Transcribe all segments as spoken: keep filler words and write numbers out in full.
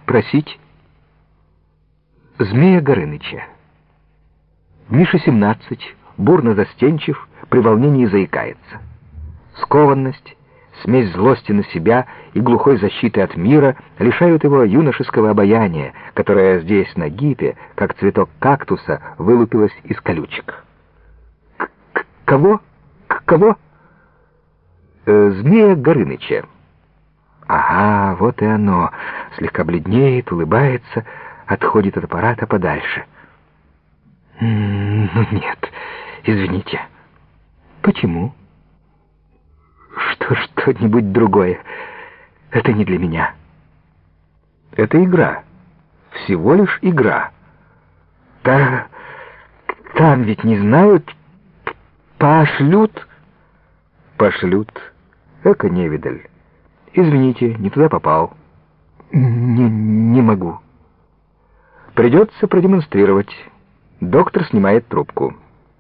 Просить? Змея Горыныча. Миша семнадцать, бурно застенчив, при волнении заикается. Скованность, смесь злости на себя и глухой защиты от мира лишают его юношеского обаяния, которое здесь, на гипе, как цветок кактуса, вылупилось из колючек. К -к Кого? К кого? Э, Змея Горыныча. Ага, вот и оно. Слегка бледнеет, улыбается, отходит от аппарата подальше. Ну нет, извините. Почему? Что что-нибудь другое. Это не для меня. Это игра. Всего лишь игра. Та... Там ведь не знают. Пошлют. Пошлют. Эка невидаль. Извините, не туда попал. Не, не могу. Придется продемонстрировать. Доктор снимает трубку.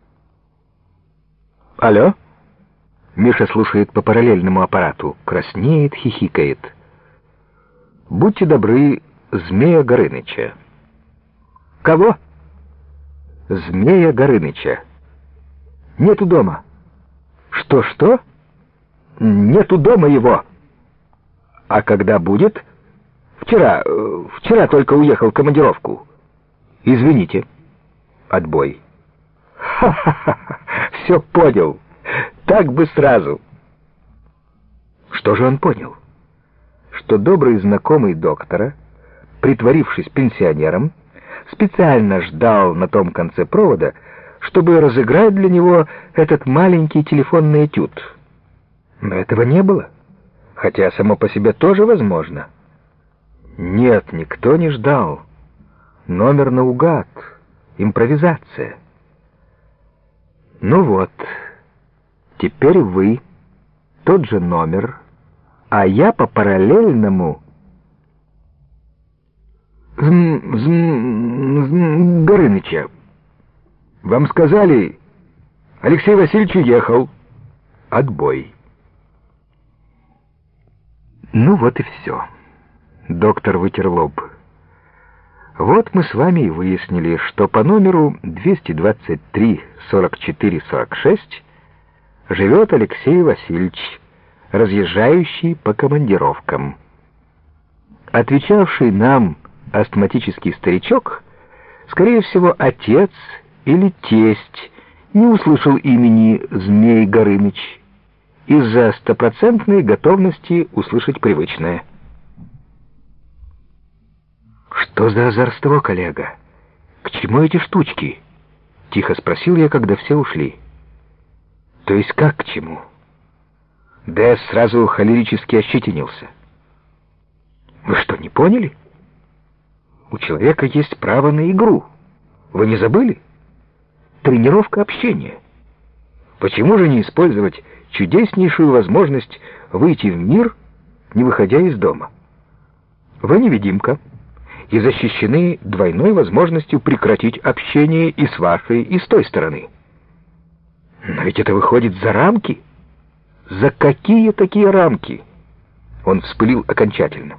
Алло? Миша слушает по параллельному аппарату. Краснеет, хихикает. Будьте добры, Змея Горыныча. Кого? Змея Горыныча. Нету дома. Что-что? Нету дома его. А когда будет? Вчера, вчера только уехал в командировку. Извините. Отбой. Ха-ха-ха, все понял. Так бы сразу. Что же он понял? Что добрый знакомый доктора, притворившись пенсионером, специально ждал на том конце провода, чтобы разыграть для него этот маленький телефонный этюд. Но этого не было. Хотя само по себе тоже возможно. Нет, никто не ждал. Номер наугад. Импровизация. Ну вот. Теперь вы. Тот же номер. А я по параллельному... Зм, зм, зм, Горыныча. Вам сказали, Алексей Васильевич уехал. Отбой. Ну вот и все. Доктор вытер лоб. Вот мы с вами и выяснили, что по номеру двести двадцать три сорок четыре сорок шесть живет Алексей Васильевич, разъезжающий по командировкам. Отвечавший нам астматический старичок, скорее всего, отец или тесть, не услышал имени Змей Горыныч из-за стопроцентной готовности услышать привычное. «Что за озорство, коллега? К чему эти штучки?» — тихо спросил я, когда все ушли. «То есть как к чему?» Д сразу холерически ощетинился. «Вы что, не поняли? У человека есть право на игру. Вы не забыли? Тренировка общения. Почему же не использовать чудеснейшую возможность выйти в мир, не выходя из дома? Вы невидимка и защищены двойной возможностью прекратить общение и с вашей, и с той стороны. Но ведь это выходит за рамки. За какие такие рамки?» Он вспылил окончательно.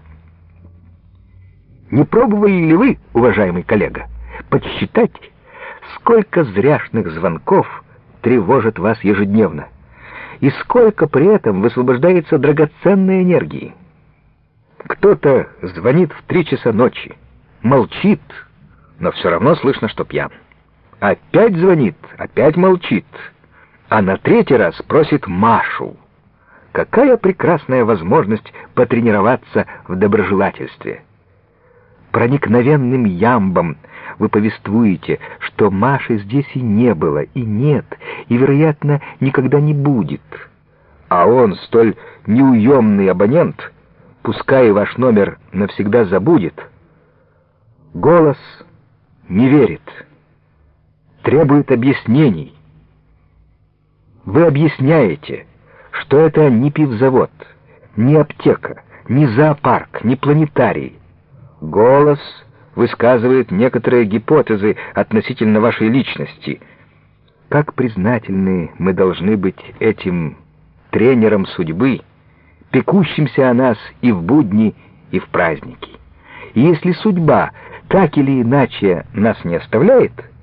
«Не пробовали ли вы, уважаемый коллега, подсчитать, сколько зряшных звонков тревожит вас ежедневно, и сколько при этом высвобождается драгоценной энергии? Кто-то звонит в три часа ночи, молчит, но все равно слышно, что пьян. Опять звонит, опять молчит, а на третий раз просит Машу. Какая прекрасная возможность потренироваться в доброжелательстве! Проникновенным ямбом вы повествуете, что Маши здесь и не было, и нет, и, вероятно, никогда не будет. А он, столь неуемный абонент, пускай ваш номер навсегда забудет. Голос не верит, требует объяснений. Вы объясняете, что это не пивзавод, не аптека, не зоопарк, не планетарий. Голос высказывает некоторые гипотезы относительно вашей личности. Как признательны мы должны быть этим тренером судьбы, пекущимся о нас и в будни, и в праздники. И если судьба так или иначе нас не оставляет,